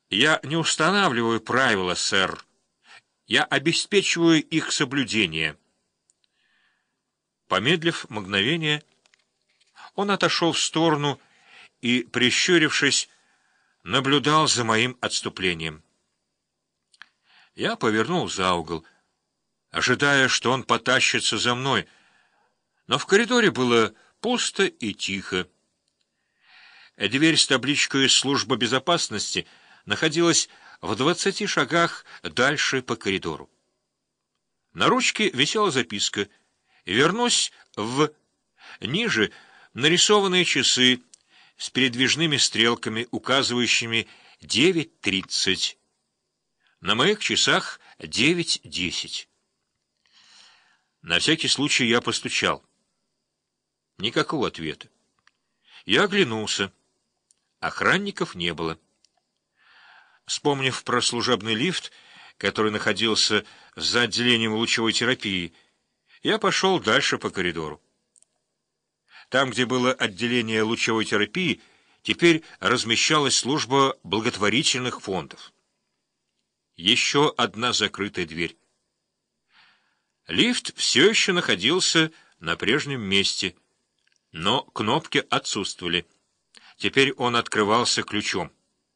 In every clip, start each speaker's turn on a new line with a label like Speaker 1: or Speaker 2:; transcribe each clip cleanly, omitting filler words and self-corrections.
Speaker 1: Я не устанавливаю правила, сэр. Я обеспечиваю их соблюдение. Помедлив мгновение, он отошел в сторону и, прищурившись, наблюдал за моим отступлением. Я повернул за угол, ожидая, что он потащится за мной, но в коридоре было пусто и тихо. Дверь с табличкой «Служба безопасности» находилась в 20 шагах дальше по коридору. На ручке висела записка: «Вернусь в...» Ниже нарисованные часы с передвижными стрелками, указывающими 9:30. На моих часах 9:10. На всякий случай я постучал. Никакого ответа. Я оглянулся. Охранников не было. Вспомнив про служебный лифт, который находился за отделением лучевой терапии, я пошел дальше по коридору. Там, где было отделение лучевой терапии, теперь размещалась служба благотворительных фондов. Еще одна закрытая дверь. Лифт все еще находился на прежнем месте, но кнопки отсутствовали. Теперь он открывался ключом.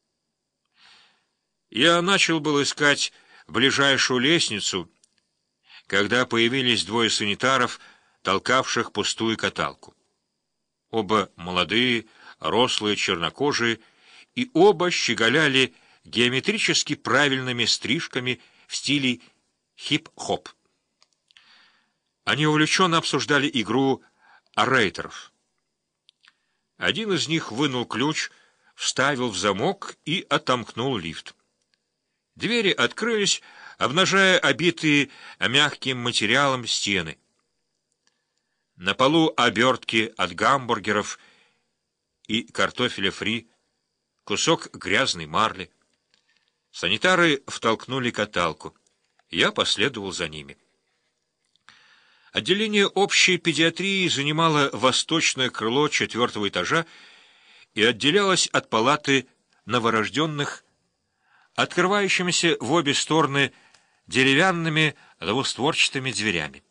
Speaker 1: Я начал было искать ближайшую лестницу, когда появились двое санитаров, толкавших пустую каталку. Оба молодые, рослые, чернокожие, и оба щеголяли геометрически правильными стрижками в стиле хип-хоп. Они увлеченно обсуждали игру орейтеров. Один из них вынул ключ, вставил в замок и отомкнул лифт. Двери открылись, обнажая обитые мягким материалом стены. На полу обертки от гамбургеров и картофеля фри, кусок грязной марли. Санитары втолкнули каталку. Я последовал за ними. Отделение общей педиатрии занимало восточное крыло 4-го этажа и отделялось от палаты новорожденных, открывающимися в обе стороны деревянными двустворчатыми дверями.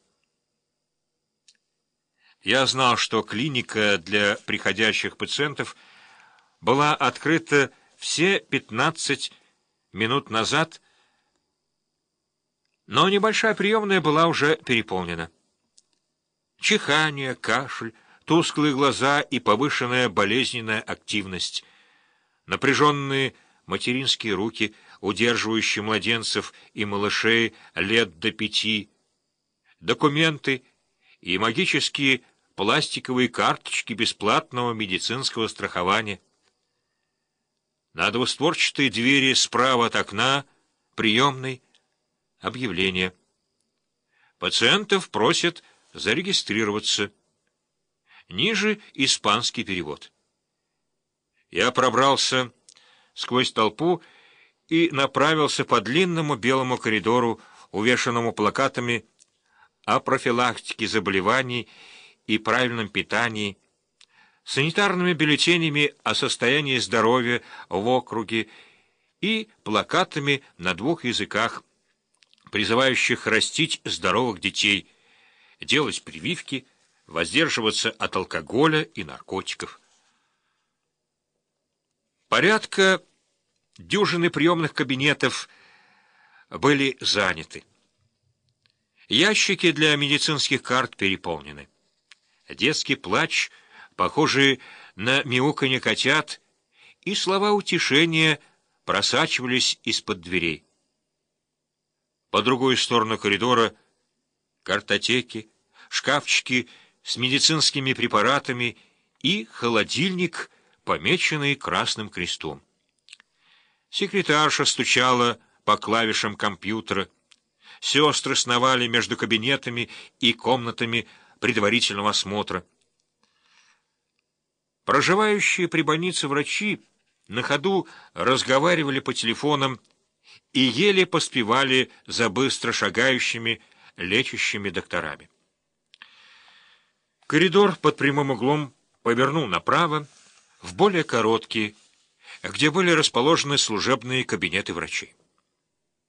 Speaker 1: Я знал, что клиника для приходящих пациентов была открыта все 15 минут назад, но небольшая приемная была уже переполнена. Чихание, кашель, тусклые глаза и повышенная болезненная активность, напряженные материнские руки, удерживающие младенцев и малышей лет до 5, документы и магические пластиковые карточки бесплатного медицинского страхования. На двустворчатой двери справа от окна приемной объявление. Пациентов просят зарегистрироваться. Ниже испанский перевод. Я пробрался сквозь толпу и направился по длинному белому коридору, увешанному плакатами о профилактике заболеваний и правильном питании, санитарными бюллетенями о состоянии здоровья в округе и плакатами на 2 языках, призывающих растить здоровых детей, делать прививки, воздерживаться от алкоголя и наркотиков. Порядка дюжины приемных кабинетов были заняты. Ящики для медицинских карт переполнены. Детский плач, похожий на мяуканье котят, и слова утешения просачивались из-под дверей. По другую сторону коридора картотеки, шкафчики с медицинскими препаратами и холодильник, помеченный красным крестом. Секретарша стучала по клавишам компьютера. Сестры сновали между кабинетами и комнатами предварительного осмотра. Проживающие при больнице врачи на ходу разговаривали по телефонам и еле поспевали за быстро шагающими лечащими докторами. Коридор под прямым углом повернул направо, в более короткий, где были расположены служебные кабинеты врачей.